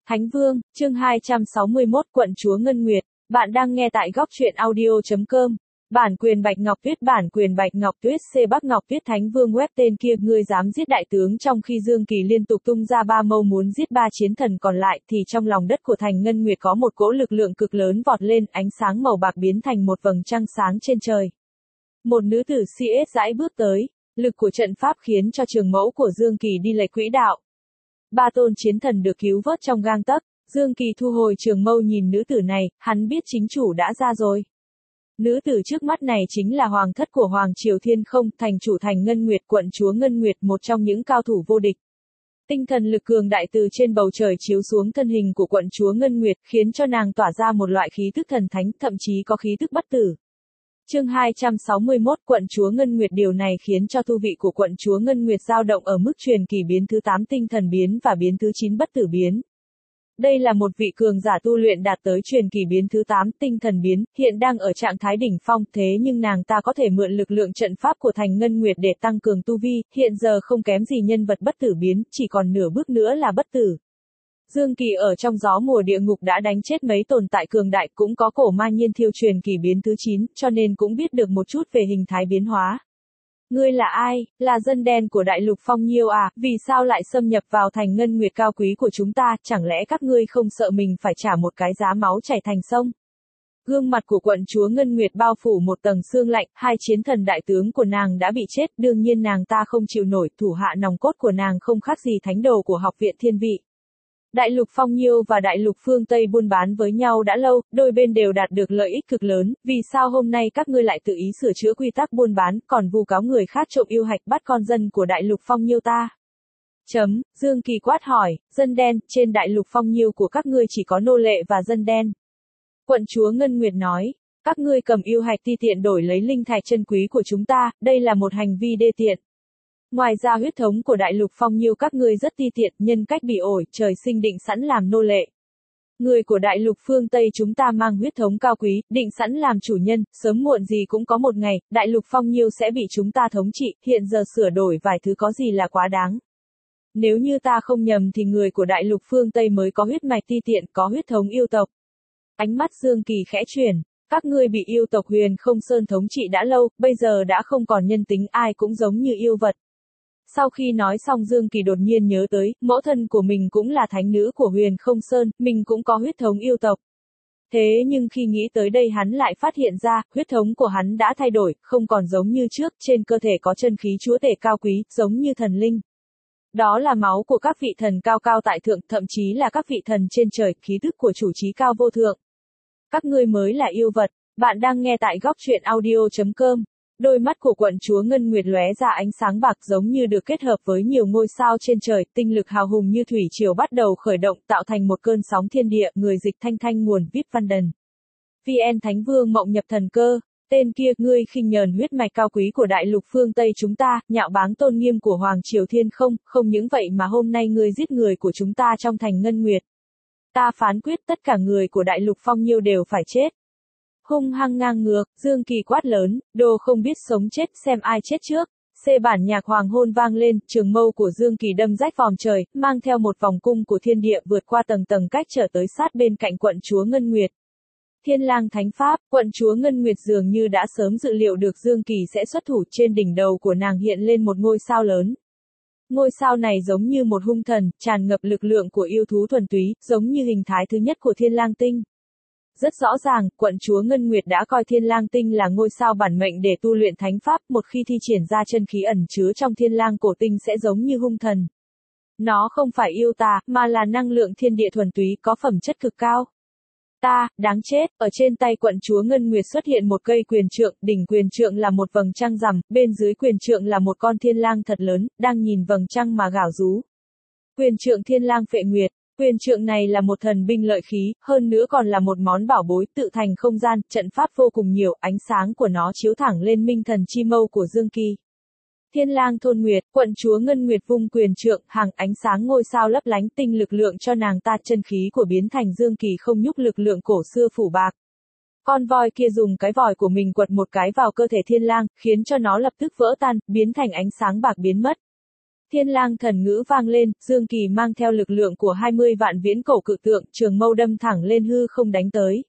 Thánh Vương, chương 261, Quận Chúa Ngân Nguyệt. Bạn đang nghe tại góc truyện audio.com. Bản quyền Bạch Ngọc Tuyết, bản quyền Bạch Ngọc Tuyết, C Bắc Ngọc Tuyết. Thánh Vương web tên kia, ngươi dám giết đại tướng, trong khi Dương Kỳ liên tục tung ra ba mâu muốn giết ba chiến thần còn lại, thì trong lòng đất của thành Ngân Nguyệt có một cỗ lực lượng cực lớn vọt lên, ánh sáng màu bạc biến thành một vầng trăng sáng trên trời. Một nữ tử CS dãi bước tới, lực của trận pháp khiến cho trường mẫu của Dương Kỳ đi lệch quỹ đạo. Ba tôn chiến thần được cứu vớt trong gang tấc. Dương Kỳ thu hồi trường mâu nhìn nữ tử này, hắn biết chính chủ đã ra rồi. Nữ tử trước mắt này chính là hoàng thất của Hoàng Triều Thiên Không, thành chủ thành Ngân Nguyệt, quận chúa Ngân Nguyệt, một trong những cao thủ vô địch. Tinh thần lực cường đại từ trên bầu trời chiếu xuống thân hình của quận chúa Ngân Nguyệt, khiến cho nàng tỏa ra một loại khí tức thần thánh, thậm chí có khí tức bất tử. Chương 261, quận chúa Ngân Nguyệt. Điều này khiến cho tu vị của quận chúa Ngân Nguyệt dao động ở mức truyền kỳ biến thứ 8 tinh thần biến và biến thứ 9 bất tử biến. Đây là một vị cường giả tu luyện đạt tới truyền kỳ biến thứ 8 tinh thần biến, hiện đang ở trạng thái đỉnh phong, thế nhưng nàng ta có thể mượn lực lượng trận pháp của thành Ngân Nguyệt để tăng cường tu vi, hiện giờ không kém gì nhân vật bất tử biến, chỉ còn nửa bước nữa là bất tử. Dương Kỳ ở trong gió mùa địa ngục đã đánh chết mấy tồn tại cường đại, cũng có cổ ma nhiên thiêu truyền kỳ biến thứ 9, cho nên cũng biết được một chút về hình thái biến hóa. Ngươi là ai? Là dân đen của Đại Lục Phong Nhiêu à? Vì sao lại xâm nhập vào thành Ngân Nguyệt cao quý của chúng ta? Chẳng lẽ các ngươi không sợ mình phải trả một cái giá máu chảy thành sông? Gương mặt của quận chúa Ngân Nguyệt bao phủ một tầng sương lạnh, hai chiến thần đại tướng của nàng đã bị chết, đương nhiên nàng ta không chịu nổi, thủ hạ nòng cốt của nàng không khác gì thánh đồ của học viện thiên vị. Đại lục Phong Nhiêu và đại lục phương Tây buôn bán với nhau đã lâu, đôi bên đều đạt được lợi ích cực lớn, vì sao hôm nay các ngươi lại tự ý sửa chữa quy tắc buôn bán, còn vu cáo người khác trộm yêu hạch bắt con dân của đại lục Phong Nhiêu ta? Dương Kỳ quát hỏi, dân đen, trên đại lục Phong Nhiêu của các ngươi chỉ có nô lệ và dân đen. Quận chúa Ngân Nguyệt nói, các ngươi cầm yêu hạch ti tiện đổi lấy linh thạch chân quý của chúng ta, đây là một hành vi đê tiện. Ngoài ra huyết thống của đại lục Phong Nhiêu các ngươi rất ti tiện, nhân cách bị ổi, trời sinh định sẵn làm nô lệ. Người của đại lục phương Tây chúng ta mang huyết thống cao quý, định sẵn làm chủ nhân, sớm muộn gì cũng có một ngày, đại lục Phong Nhiêu sẽ bị chúng ta thống trị, hiện giờ sửa đổi vài thứ có gì là quá đáng. Nếu như ta không nhầm thì người của đại lục phương Tây mới có huyết mạch ti tiện, có huyết thống yêu tộc. Ánh mắt Dương Kỳ khẽ chuyển. Các ngươi bị yêu tộc Huyền Không Sơn thống trị đã lâu, bây giờ đã không còn nhân tính, ai cũng giống như yêu vật. Sau khi nói xong Dương Kỳ đột nhiên nhớ tới, mẫu thân của mình cũng là thánh nữ của Huyền Không Sơn, mình cũng có huyết thống yêu tộc. Thế nhưng khi nghĩ tới đây hắn lại phát hiện ra, huyết thống của hắn đã thay đổi, không còn giống như trước, trên cơ thể có chân khí chúa tể cao quý, giống như thần linh. Đó là máu của các vị thần cao cao tại thượng, thậm chí là các vị thần trên trời, khí tức của chủ trí cao vô thượng. Các ngươi mới là yêu vật. Bạn đang nghe tại góc truyện audio.com. Đôi mắt của quận chúa Ngân Nguyệt lóe ra ánh sáng bạc giống như được kết hợp với nhiều ngôi sao trên trời, tinh lực hào hùng như thủy triều bắt đầu khởi động, tạo thành một cơn sóng thiên địa, người dịch thanh thanh nguồn VIP văn đần. VN Thánh Vương mộng nhập thần cơ, tên kia, ngươi khinh nhờn huyết mạch cao quý của đại lục phương Tây chúng ta, nhạo báng tôn nghiêm của Hoàng Triều Thiên Không, không những vậy mà hôm nay ngươi giết người của chúng ta trong thành Ngân Nguyệt. Ta phán quyết tất cả người của đại lục Phong Nhiêu đều phải chết. Hung hăng ngang ngược, Dương Kỳ quát lớn, đồ không biết sống chết, xem ai chết trước. Bản nhạc hoàng hôn vang lên, trường mâu của Dương Kỳ đâm rách vòm trời, mang theo một vòng cung của thiên địa vượt qua tầng tầng cách trở tới sát bên cạnh quận chúa Ngân Nguyệt. Thiên lang thánh pháp, quận chúa Ngân Nguyệt dường như đã sớm dự liệu được Dương Kỳ sẽ xuất thủ, trên đỉnh đầu của nàng hiện lên một ngôi sao lớn. Ngôi sao này giống như một hung thần, tràn ngập lực lượng của yêu thú thuần túy, giống như hình thái thứ nhất của Thiên Lang Tinh. Rất rõ ràng, quận chúa Ngân Nguyệt đã coi Thiên Lang Tinh là ngôi sao bản mệnh để tu luyện thánh pháp, một khi thi triển ra chân khí ẩn chứa trong Thiên Lang cổ tinh sẽ giống như hung thần. Nó không phải yêu tà, mà là năng lượng thiên địa thuần túy, có phẩm chất cực cao. Đáng chết, ở trên tay quận chúa Ngân Nguyệt xuất hiện một cây quyền trượng, đỉnh quyền trượng là một vầng trăng rằm, bên dưới quyền trượng là một con thiên lang thật lớn, đang nhìn vầng trăng mà gào rú. Quyền trượng Thiên Lang Phệ Nguyệt. Quyền trượng này là một thần binh lợi khí, hơn nữa còn là một món bảo bối, tự thành không gian, trận pháp vô cùng nhiều, ánh sáng của nó chiếu thẳng lên minh thần chi mâu của Dương Kỳ. Thiên Lang Thôn Nguyệt, quận chúa Ngân Nguyệt vung quyền trượng, hàng ánh sáng ngôi sao lấp lánh, tinh lực lượng cho nàng ta, chân khí của biến thành Dương Kỳ không nhúc lực lượng cổ xưa phủ bạc. Con voi kia dùng cái vòi của mình quật một cái vào cơ thể Thiên Lang, khiến cho nó lập tức vỡ tan, biến thành ánh sáng bạc biến mất. Thiên lang thần ngữ vang lên, Dương Kỳ mang theo lực lượng của 20 vạn viễn cổ cự tượng, trường mâu đâm thẳng lên hư không đánh tới.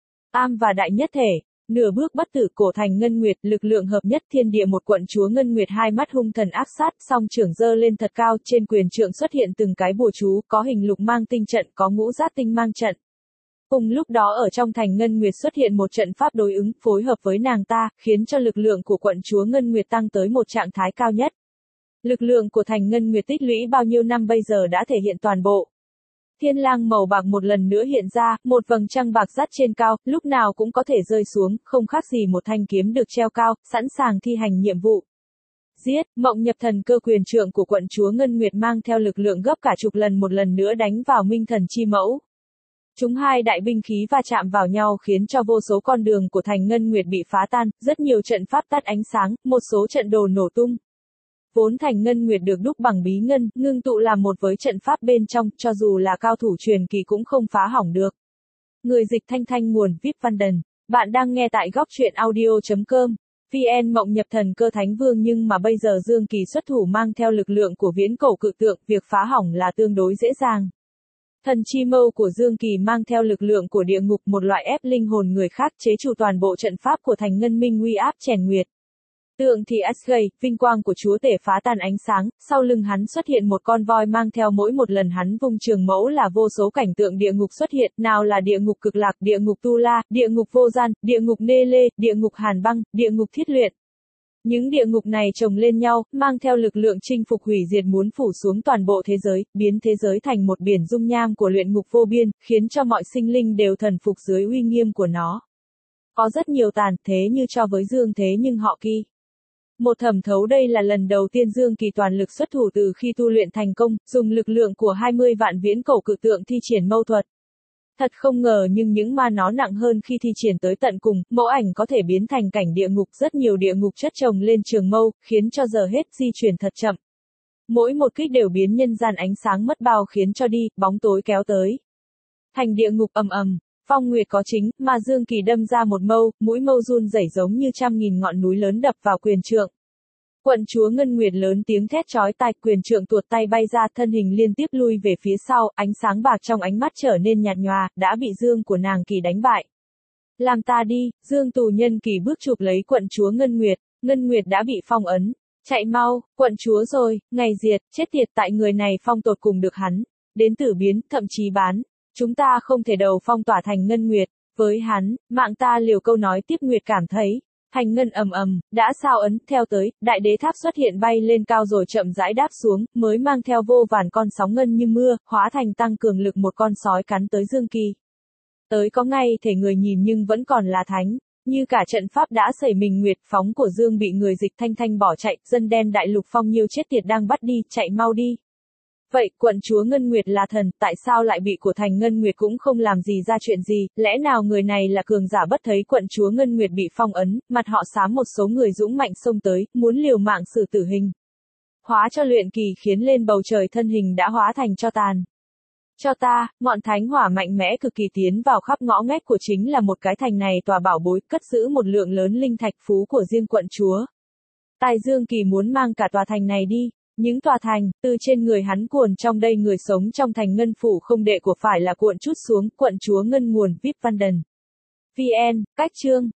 Am và đại nhất thể, nửa bước bất tử, cổ thành ngân nguyệt, lực lượng hợp nhất thiên địa, một quận chúa ngân nguyệt, hai mắt hung thần ác sát, song trưởng giơ lên thật cao, trên quyền trượng xuất hiện từng cái bùa chú, có hình lục mang tinh trận, có ngũ giác tinh mang trận. Cùng lúc đó ở trong thành ngân nguyệt xuất hiện một trận pháp đối ứng, phối hợp với nàng ta, khiến cho lực lượng của quận chúa ngân nguyệt tăng tới một trạng thái cao nhất. Lực lượng của thành ngân nguyệt tích lũy bao nhiêu năm bây giờ đã thể hiện toàn bộ. Thiên lang màu bạc một lần nữa hiện ra, một vầng trăng bạc dắt trên cao, lúc nào cũng có thể rơi xuống, không khác gì một thanh kiếm được treo cao, sẵn sàng thi hành nhiệm vụ. Giết, mộng nhập thần cơ, quyền trượng của quận chúa Ngân Nguyệt mang theo lực lượng gấp cả chục lần một lần nữa đánh vào Minh Thần Chi Mẫu. Chúng hai đại binh khí va chạm vào nhau khiến cho vô số con đường của thành Ngân Nguyệt bị phá tan, rất nhiều trận pháp tắt ánh sáng, một số trận đồ nổ tung. Vốn thành Ngân Nguyệt được đúc bằng bí ngân, ngưng tụ làm một với trận pháp bên trong, cho dù là cao thủ truyền kỳ cũng không phá hỏng được. Người dịch Thanh Thanh, nguồn VIP Văn Đần. Bạn đang nghe tại góc truyện audio.com. VN mộng nhập thần cơ thánh vương, nhưng mà bây giờ Dương Kỳ xuất thủ mang theo lực lượng của viễn cổ cự tượng, việc phá hỏng là tương đối dễ dàng. Thần chi mâu của Dương Kỳ mang theo lực lượng của địa ngục, một loại ép linh hồn người khác, chế trụ toàn bộ trận pháp của thành Ngân Minh, uy áp chèn nguyệt. Tượng thì Asgay, vinh quang của chúa tể phá tan ánh sáng, sau lưng hắn xuất hiện một con voi mang theo, mỗi một lần hắn vung trường mẫu là vô số cảnh tượng địa ngục xuất hiện, nào là địa ngục cực lạc, địa ngục tu la, địa ngục vô gian, địa ngục nê lê, địa ngục hàn băng, địa ngục thiết luyện. Những địa ngục này chồng lên nhau, mang theo lực lượng chinh phục hủy diệt, muốn phủ xuống toàn bộ thế giới, biến thế giới thành một biển dung nham của luyện ngục vô biên, khiến cho mọi sinh linh đều thần phục dưới uy nghiêm của nó. Có rất nhiều tàn thế như cho với Dương Thế, nhưng họ Kỳ. Một thẩm thấu, đây là lần đầu tiên Dương Kỳ toàn lực xuất thủ từ khi tu luyện thành công, dùng lực lượng của 20 vạn viễn cổ cự tượng thi triển mâu thuật. Thật không ngờ, nhưng những ma nó nặng hơn khi thi triển tới tận cùng, mẫu ảnh có thể biến thành cảnh địa ngục, rất nhiều địa ngục chất chồng lên trường mâu, khiến cho giờ hết di chuyển thật chậm. Mỗi một kích đều biến nhân gian ánh sáng mất bao, khiến cho đi, bóng tối kéo tới. Thành địa ngục ầm ầm, phong nguyệt có chính, mà Dương Kỳ đâm ra một mâu, mũi mâu run rẩy giống như trăm nghìn ngọn núi lớn đập vào quyền trượng. Quận chúa Ngân Nguyệt lớn tiếng thét chói tai, quyền trượng tuột tay bay ra, thân hình liên tiếp lui về phía sau, ánh sáng bạc trong ánh mắt trở nên nhạt nhòa, đã bị Dương của nàng Kỳ đánh bại. Làm ta đi, Dương tù nhân Kỳ bước chụp lấy quận chúa Ngân Nguyệt đã bị phong ấn. Chạy mau, quận chúa rồi, ngày diệt, chết tiệt, tại người này phong tột cùng được hắn. Đến tử biến, thậm chí bán. Chúng ta không thể đầu phong tỏa thành Ngân Nguyệt, với hắn, mạng ta liều. Câu nói tiếp Nguyệt cảm thấy, thành ngân ầm ầm, đã sao ấn, theo tới, đại đế tháp xuất hiện bay lên cao rồi chậm rãi đáp xuống, mới mang theo vô vàn con sóng ngân như mưa, hóa thành tăng cường lực một con sói cắn tới Dương Kỳ. Tới có ngay thể người nhìn nhưng vẫn còn là thánh, như cả trận pháp đã xảy mình. Nguyệt phóng của Dương bị người dịch Thanh Thanh bỏ chạy, dân đen đại lục phong nhiêu chết tiệt đang bắt đi, chạy mau đi. Vậy, quận chúa Ngân Nguyệt là thần, tại sao lại bị của thành Ngân Nguyệt cũng không làm gì ra chuyện gì, lẽ nào người này là cường giả bất thấy? Quận chúa Ngân Nguyệt bị phong ấn, mặt họ xám, một số người dũng mạnh xông tới, muốn liều mạng xử tử hình. Hóa cho luyện kỳ, khiến lên bầu trời, thân hình đã hóa thành tro tàn. Cho ta, ngọn thánh hỏa mạnh mẽ cực kỳ tiến vào khắp ngõ ngách của chính là một cái thành này, tòa bảo bối, cất giữ một lượng lớn linh thạch phú của riêng quận chúa. Tài Dương Kỳ muốn mang cả tòa thành này đi. Những tòa thành, từ trên người hắn cuồn trong đây, người sống trong thành Ngân Phủ không đệ của phải là cuộn chút xuống. Quận chúa Ngân, nguồn VIP Văn Đần. VN, cách chương.